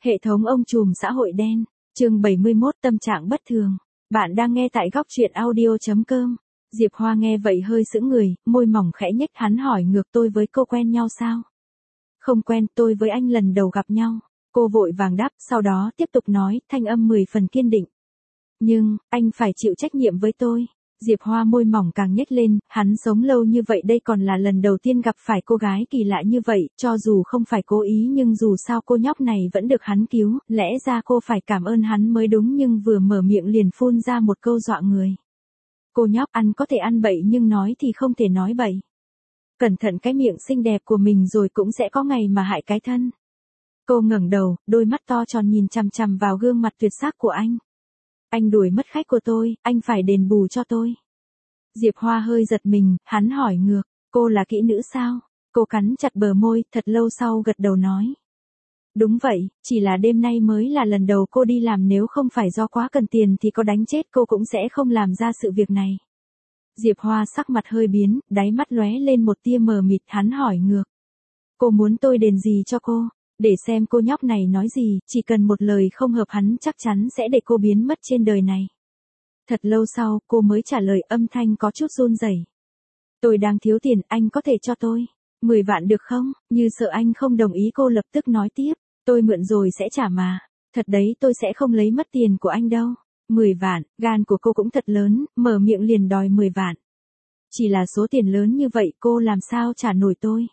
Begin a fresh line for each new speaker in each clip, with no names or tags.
Hệ thống ông trùm xã hội đen, chương 71 tâm trạng bất thường. Bạn đang nghe tại góc truyện audio.com. Diệp Hoa nghe vậy hơi sững người, môi mỏng khẽ nhếch. Hắn hỏi ngược, tôi với cô quen nhau sao? Không quen, tôi với anh lần đầu gặp nhau. Cô vội vàng đáp, sau đó tiếp tục nói, thanh âm 10 phần kiên định. Nhưng, anh phải chịu trách nhiệm với tôi. Diệp Hoa môi mỏng càng nhếch lên, hắn sống lâu như vậy đây còn là lần đầu tiên gặp phải cô gái kỳ lạ như vậy, cho dù không phải cố ý nhưng dù sao cô nhóc này vẫn được hắn cứu, lẽ ra cô phải cảm ơn hắn mới đúng nhưng vừa mở miệng liền phun ra một câu dọa người. Cô nhóc ăn có thể ăn bậy nhưng nói thì không thể nói bậy. Cẩn thận cái miệng xinh đẹp của mình rồi cũng sẽ có ngày mà hại cái thân. Cô ngẩng đầu, đôi mắt to tròn nhìn chằm chằm vào gương mặt tuyệt sắc của anh. Anh đuổi mất khách của tôi, anh phải đền bù cho tôi. Diệp Hoa hơi giật mình, hắn hỏi ngược, cô là kỹ nữ sao? Cô cắn chặt bờ môi, thật lâu sau gật đầu nói. Đúng vậy, chỉ là đêm nay mới là lần đầu cô đi làm, nếu không phải do quá cần tiền thì có đánh chết cô cũng sẽ không làm ra sự việc này. Diệp Hoa sắc mặt hơi biến, đáy mắt lóe lên một tia mờ mịt, hắn hỏi ngược. Cô muốn tôi đền gì cho cô? Để xem cô nhóc này nói gì, chỉ cần một lời không hợp hắn chắc chắn sẽ để cô biến mất trên đời này. Thật lâu sau, cô mới trả lời, âm thanh có chút run rẩy. Tôi đang thiếu tiền, anh có thể cho tôi 10 vạn được không? Như sợ anh không đồng ý cô lập tức nói tiếp. Tôi mượn rồi sẽ trả mà. Thật đấy, tôi sẽ không lấy mất tiền của anh đâu. 10 vạn, gan của cô cũng thật lớn, mở miệng liền đòi 10 vạn. Chỉ là số tiền lớn như vậy cô làm sao trả nổi tôi?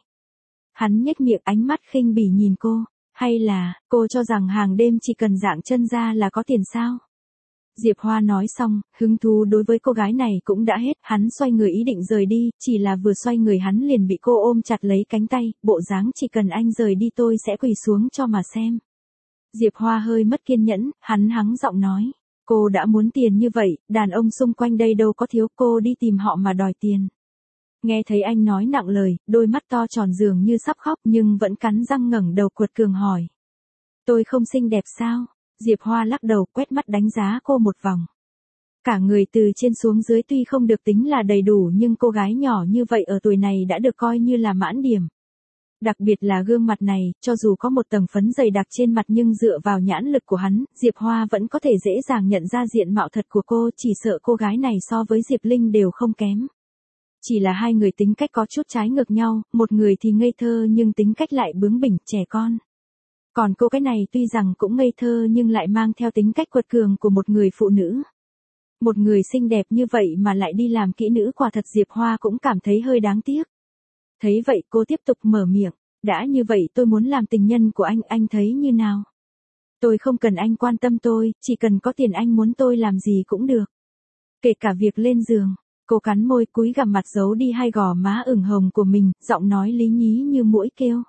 Hắn nhếch miệng, ánh mắt khinh bỉ nhìn cô. Hay là, cô cho rằng hàng đêm chỉ cần dạng chân ra là có tiền sao? Diệp Hoa nói xong, hứng thú đối với cô gái này cũng đã hết, hắn xoay người ý định rời đi, chỉ là vừa xoay người hắn liền bị cô ôm chặt lấy cánh tay, bộ dáng chỉ cần anh rời đi tôi sẽ quỳ xuống cho mà xem. Diệp Hoa hơi mất kiên nhẫn, hắn hắng giọng nói, cô đã muốn tiền như vậy, đàn ông xung quanh đây đâu có thiếu, cô đi tìm họ mà đòi tiền. Nghe thấy anh nói nặng lời, đôi mắt to tròn dường như sắp khóc nhưng vẫn cắn răng ngẩng đầu cuột cường hỏi. Tôi không xinh đẹp sao? Diệp Hoa lắc đầu, quét mắt đánh giá cô một vòng. Cả người từ trên xuống dưới tuy không được tính là đầy đủ nhưng cô gái nhỏ như vậy ở tuổi này đã được coi như là mãn điểm. Đặc biệt là gương mặt này, cho dù có một tầng phấn dày đặc trên mặt nhưng dựa vào nhãn lực của hắn, Diệp Hoa vẫn có thể dễ dàng nhận ra diện mạo thật của cô, chỉ sợ cô gái này so với Diệp Linh đều không kém. Chỉ là hai người tính cách có chút trái ngược nhau, một người thì ngây thơ nhưng tính cách lại bướng bỉnh, trẻ con. Còn cô cái này tuy rằng cũng ngây thơ nhưng lại mang theo tính cách quật cường của một người phụ nữ. Một người xinh đẹp như vậy mà lại đi làm kỹ nữ, quả thật Diệp Hoa cũng cảm thấy hơi đáng tiếc. Thấy vậy cô tiếp tục mở miệng, đã như vậy tôi muốn làm tình nhân của anh thấy như nào? Tôi không cần anh quan tâm tôi, chỉ cần có tiền anh muốn tôi làm gì cũng được. Kể cả việc lên giường. Cô cắn môi cúi gằm mặt giấu đi hai gò má ửng hồng của mình, giọng nói lý nhí như muỗi kêu.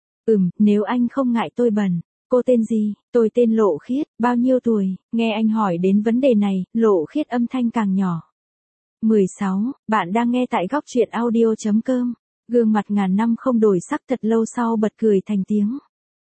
Nếu anh không ngại tôi bẩn. Cô tên gì? Tôi tên Lộ Khiết, bao nhiêu tuổi? Nghe anh hỏi đến vấn đề này, Lộ Khiết âm thanh càng nhỏ. 16, bạn đang nghe tại góc truyện audio.com. Gương mặt ngàn năm không đổi sắc thật lâu sau bật cười thành tiếng.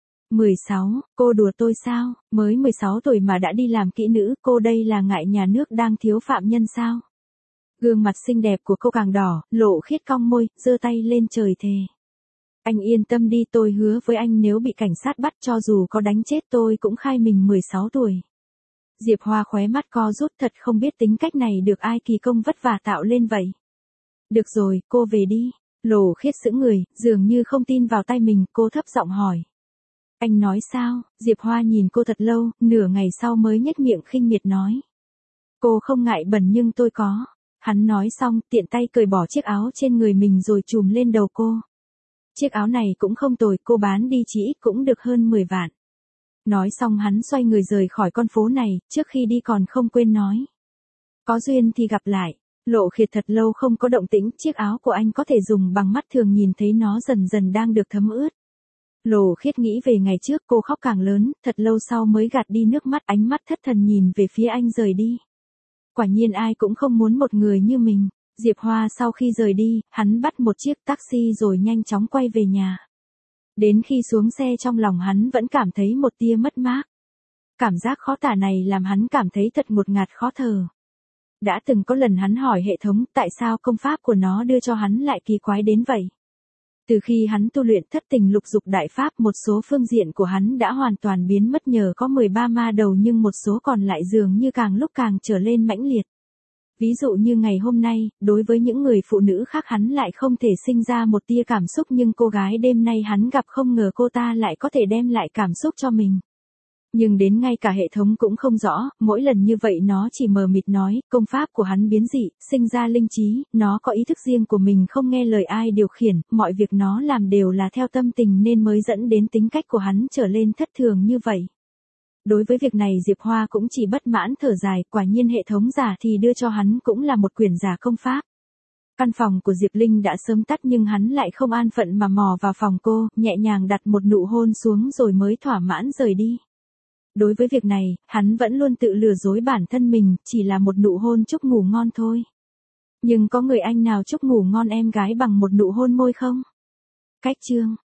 16, cô đùa tôi sao? Mới 16 tuổi mà đã đi làm kỹ nữ, cô đây là ngại nhà nước đang thiếu phạm nhân sao? Gương mặt xinh đẹp của cô càng đỏ, Lộ Khiết cong môi, giơ tay lên trời thề. Anh yên tâm đi, tôi hứa với anh nếu bị cảnh sát bắt cho dù có đánh chết tôi cũng khai mình 16 tuổi. Diệp Hoa khóe mắt co rút, thật không biết tính cách này được ai kỳ công vất vả tạo lên vậy. Được rồi, cô về đi. Lộ Khiết sững người, dường như không tin vào tai mình, cô thấp giọng hỏi. Anh nói sao? Diệp Hoa nhìn cô thật lâu, nửa ngày sau mới nhếch miệng khinh miệt nói. Cô không ngại bẩn nhưng tôi có. Hắn nói xong, tiện tay cởi bỏ chiếc áo trên người mình rồi trùm lên đầu cô. Chiếc áo này cũng không tồi, cô bán đi chỉ ít cũng được hơn 10 vạn. Nói xong hắn xoay người rời khỏi con phố này, trước khi đi còn không quên nói. Có duyên thì gặp lại. Lộ Khiết thật lâu không có động tĩnh, chiếc áo của anh có thể dùng bằng mắt thường nhìn thấy nó dần dần đang được thấm ướt. Lộ Khiết nghĩ về ngày trước cô khóc càng lớn, thật lâu sau mới gạt đi nước mắt, ánh mắt thất thần nhìn về phía anh rời đi. Quả nhiên ai cũng không muốn một người như mình. Diệp Hoa sau khi rời đi, hắn bắt một chiếc taxi rồi nhanh chóng quay về nhà. Đến khi xuống xe trong lòng hắn vẫn cảm thấy một tia mất mát. Cảm giác khó tả này làm hắn cảm thấy thật ngột ngạt khó thở. Đã từng có lần hắn hỏi hệ thống tại sao công pháp của nó đưa cho hắn lại kỳ quái đến vậy. Từ khi hắn tu luyện thất tình lục dục đại pháp, một số phương diện của hắn đã hoàn toàn biến mất nhờ có 13 ma đầu, nhưng một số còn lại dường như càng lúc càng trở lên mãnh liệt. Ví dụ như ngày hôm nay, đối với những người phụ nữ khác hắn lại không thể sinh ra một tia cảm xúc, nhưng cô gái đêm nay hắn gặp không ngờ cô ta lại có thể đem lại cảm xúc cho mình. Nhưng đến ngay cả hệ thống cũng không rõ, mỗi lần như vậy nó chỉ mờ mịt nói, công pháp của hắn biến dị, sinh ra linh trí, nó có ý thức riêng của mình, không nghe lời ai điều khiển, mọi việc nó làm đều là theo tâm tình nên mới dẫn đến tính cách của hắn trở lên thất thường như vậy. Đối với việc này Diệp Hoa cũng chỉ bất mãn thở dài, quả nhiên hệ thống giả thì đưa cho hắn cũng là một quyển giả công pháp. Căn phòng của Diệp Linh đã sớm tắt nhưng hắn lại không an phận mà mò vào phòng cô, nhẹ nhàng đặt một nụ hôn xuống rồi mới thỏa mãn rời đi. Đối với việc này, hắn vẫn luôn tự lừa dối bản thân mình, chỉ là một nụ hôn chúc ngủ ngon thôi. Nhưng có người anh nào chúc ngủ ngon em gái bằng một nụ hôn môi không? Cách chương